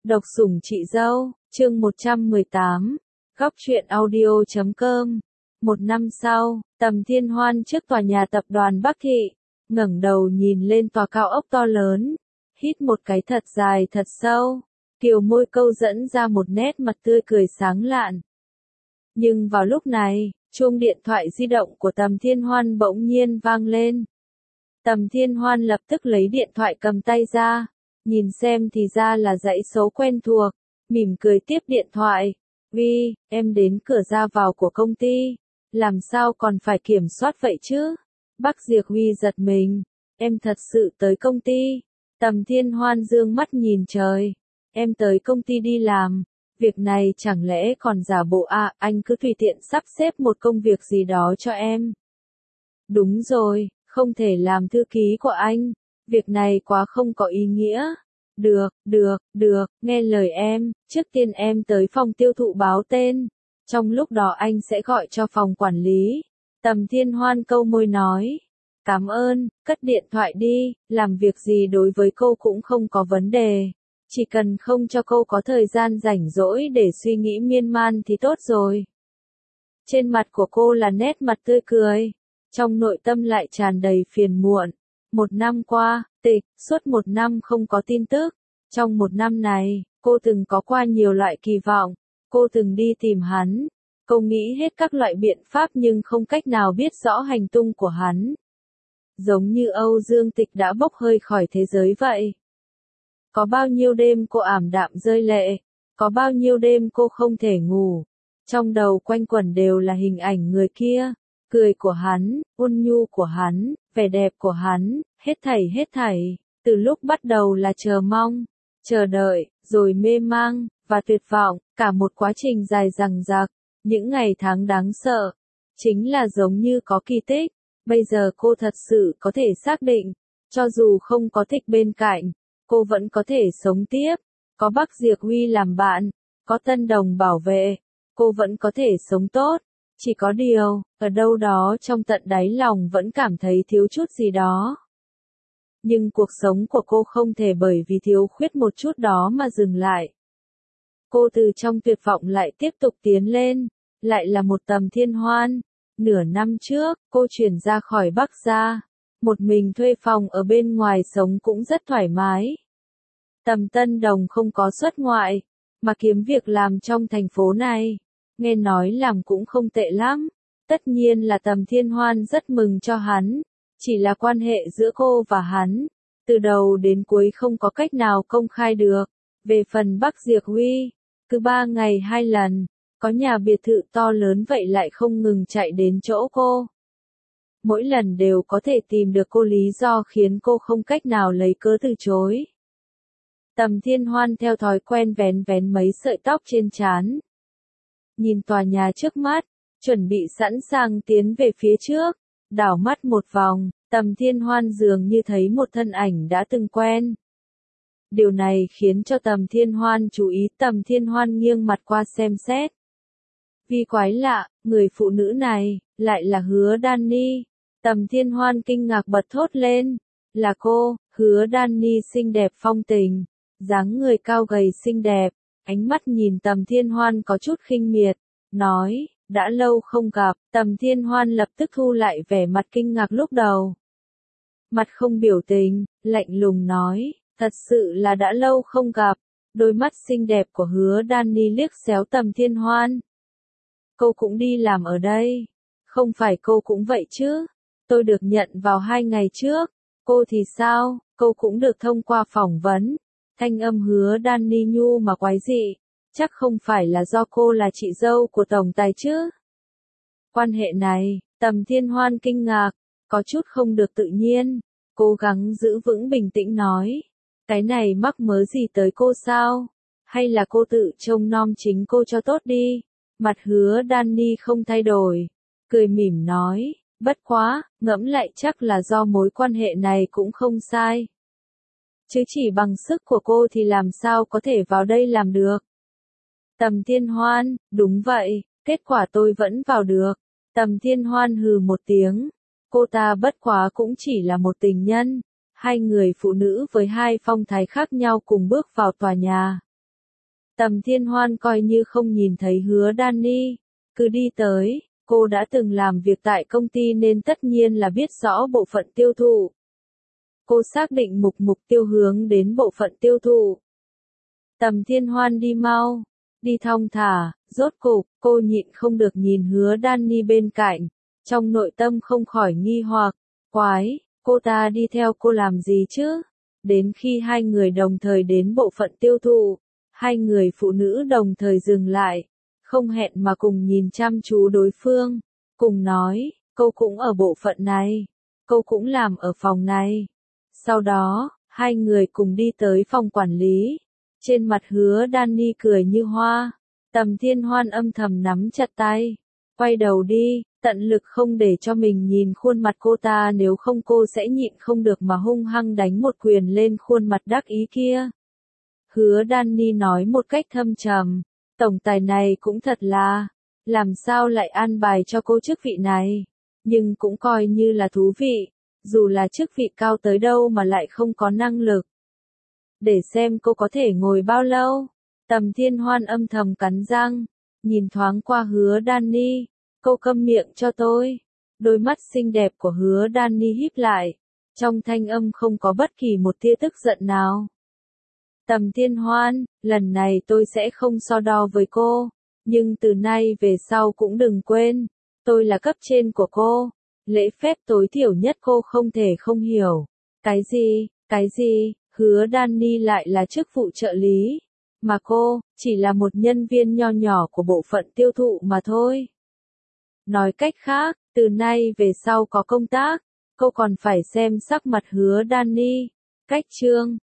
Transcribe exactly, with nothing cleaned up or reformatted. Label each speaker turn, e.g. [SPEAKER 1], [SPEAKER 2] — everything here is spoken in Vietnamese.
[SPEAKER 1] Độc sủng chị dâu, chương một trăm mười tám, góc truyện audio chấm com. Một năm sau, Tầm Thiên Hoan trước tòa nhà tập đoàn Bắc Thị, ngẩng đầu nhìn lên tòa cao ốc to lớn, hít một cái thật dài thật sâu, kiều môi câu dẫn ra một nét mặt tươi cười sáng lạn. Nhưng vào lúc này, chuông điện thoại di động của Tầm Thiên Hoan bỗng nhiên vang lên. Tầm Thiên Hoan lập tức lấy điện thoại cầm tay ra, nhìn xem thì ra là dãy số quen thuộc, mỉm cười tiếp điện thoại. Vi, em đến cửa ra vào của công ty, làm sao còn phải kiểm soát vậy chứ? Bắc Diệp Huy giật mình, em thật sự tới công ty. Tầm Thiên Hoan dương mắt nhìn trời, em tới công ty đi làm, việc này chẳng lẽ còn giả bộ à, anh cứ tùy tiện sắp xếp một công việc gì đó cho em. Đúng rồi, không thể làm thư ký của anh, việc này quá không có ý nghĩa. Được, được, được, nghe lời em, trước tiên em tới phòng tiêu thụ báo tên, trong lúc đó anh sẽ gọi cho phòng quản lý. Tầm Thiên Hoan câu môi nói, cảm ơn, cất điện thoại đi, làm việc gì đối với cô cũng không có vấn đề, chỉ cần không cho cô có thời gian rảnh rỗi để suy nghĩ miên man thì tốt rồi. Trên mặt của cô là nét mặt tươi cười, trong nội tâm lại tràn đầy phiền muộn. Một năm qua, tịch, suốt một năm không có tin tức. Trong một năm này, cô từng có qua nhiều loại kỳ vọng. Cô từng đi tìm hắn. Cô nghĩ hết các loại biện pháp nhưng không cách nào biết rõ hành tung của hắn. Giống như Âu Dương Tịch đã bốc hơi khỏi thế giới vậy. Có bao nhiêu đêm cô ảm đạm rơi lệ. Có bao nhiêu đêm cô không thể ngủ. Trong đầu quanh quẩn đều là hình ảnh người kia. Cười của hắn, ôn nhu của hắn, vẻ đẹp của hắn, hết thảy hết thảy, từ lúc bắt đầu là chờ mong, chờ đợi, rồi mê mang, và tuyệt vọng, cả một quá trình dài dằng dặc, những ngày tháng đáng sợ, chính là giống như có kỳ tích, bây giờ cô thật sự có thể xác định, cho dù không có Tịch bên cạnh, cô vẫn có thể sống tiếp, có Bắc Diệp Huy làm bạn, có Tân Đồng bảo vệ, cô vẫn có thể sống tốt. Chỉ có điều, ở đâu đó trong tận đáy lòng vẫn cảm thấy thiếu chút gì đó. Nhưng cuộc sống của cô không thể bởi vì thiếu khuyết một chút đó mà dừng lại. Cô từ trong tuyệt vọng lại tiếp tục tiến lên, lại là một Tầm Thiên Hoan. Nửa năm trước, cô chuyển ra khỏi Bắc gia, một mình thuê phòng ở bên ngoài sống cũng rất thoải mái. Tầm Tân Đồng không có xuất ngoại, mà kiếm việc làm trong thành phố này. Nghe nói làm cũng không tệ lắm, tất nhiên là Tầm Thiên Hoan rất mừng cho hắn, chỉ là quan hệ giữa cô và hắn, từ đầu đến cuối không có cách nào công khai được. Về phần Bắc Diệp Huy, cứ ba ngày hai lần, có nhà biệt thự to lớn vậy lại không ngừng chạy đến chỗ cô. Mỗi lần đều có thể tìm được cô lý do khiến cô không cách nào lấy cớ từ chối. Tầm Thiên Hoan theo thói quen vén vén mấy sợi tóc trên trán. Nhìn tòa nhà trước mắt, chuẩn bị sẵn sàng tiến về phía trước, đảo mắt một vòng, Tầm Thiên Hoan dường như thấy một thân ảnh đã từng quen. Điều này khiến cho Tầm Thiên Hoan chú ý. Tầm Thiên Hoan nghiêng mặt qua xem xét. Vì quái lạ, người phụ nữ này, lại là Hứa Đan Ni. Tầm Thiên Hoan kinh ngạc bật thốt lên, là cô. Hứa Đan Ni xinh đẹp phong tình, dáng người cao gầy xinh đẹp. Ánh mắt nhìn Tầm Thiên Hoan có chút khinh miệt, nói, đã lâu không gặp. Tầm Thiên Hoan lập tức thu lại vẻ mặt kinh ngạc lúc đầu. Mặt không biểu tình, lạnh lùng nói, thật sự là đã lâu không gặp. Đôi mắt xinh đẹp của Hứa Đan Ni liếc xéo Tầm Thiên Hoan. Cô cũng đi làm ở đây. Không phải cô cũng vậy chứ. Tôi được nhận vào hai ngày trước. Cô thì sao, cô cũng được thông qua phỏng vấn. Thanh âm Hứa Đan Ni nhu mà quái dị, chắc không phải là do cô là chị dâu của tổng tài chứ? Quan hệ này, Tầm Thiên Hoan kinh ngạc, có chút không được tự nhiên, cố gắng giữ vững bình tĩnh nói, cái này mắc mớ gì tới cô sao? Hay là cô tự trông nom chính cô cho tốt đi? Mặt Hứa Đan Ni không thay đổi, cười mỉm nói, bất quá, ngẫm lại chắc là do mối quan hệ này cũng không sai. Chứ chỉ bằng sức của cô thì làm sao có thể vào đây làm được. Tầm Thiên Hoan, đúng vậy, kết quả tôi vẫn vào được. Tầm Thiên Hoan hừ một tiếng, cô ta bất quá cũng chỉ là một tình nhân. Hai người phụ nữ với hai phong thái khác nhau cùng bước vào tòa nhà. Tầm Thiên Hoan coi như không nhìn thấy Hứa Danny, cứ đi tới, cô đã từng làm việc tại công ty nên tất nhiên là biết rõ bộ phận tiêu thụ. Cô xác định mục mục tiêu hướng đến bộ phận tiêu thụ. Tầm Thiên Hoan đi mau, đi thong thả, rốt cục, cô nhịn không được nhìn Hứa Danny bên cạnh, trong nội tâm không khỏi nghi hoặc, quái, cô ta đi theo cô làm gì chứ? Đến khi hai người đồng thời đến bộ phận tiêu thụ, hai người phụ nữ đồng thời dừng lại, không hẹn mà cùng nhìn chăm chú đối phương, cùng nói, cô cũng ở bộ phận này, cô cũng làm ở phòng này. Sau đó, hai người cùng đi tới phòng quản lý, trên mặt Hứa Danny cười như hoa, Tầm Thiên Hoan âm thầm nắm chặt tay, quay đầu đi, tận lực không để cho mình nhìn khuôn mặt cô ta, nếu không cô sẽ nhịn không được mà hung hăng đánh một quyền lên khuôn mặt đắc ý kia. Hứa Danny nói một cách thâm trầm, tổng tài này cũng thật là, làm sao lại an bài cho cô chức vị này, nhưng cũng coi như là thú vị, dù là chức vị cao tới đâu mà lại không có năng lực. Để xem cô có thể ngồi bao lâu. Tầm Thiên Hoan âm thầm cắn răng, nhìn thoáng qua Hứa Danny, cô câm miệng cho tôi. Đôi mắt xinh đẹp của Hứa Danny híp lại, trong thanh âm không có bất kỳ một tia tức giận nào. Tầm Thiên Hoan, lần này tôi sẽ không so đo với cô, nhưng từ nay về sau cũng đừng quên, tôi là cấp trên của cô, lễ phép tối thiểu nhất cô không thể không hiểu. Cái gì, cái gì, Hứa Danny lại là chức vụ trợ lý, mà cô, chỉ là một nhân viên nho nhỏ của bộ phận tiêu thụ mà thôi. Nói cách khác, từ nay về sau có công tác, cô còn phải xem sắc mặt Hứa Danny. Cách chương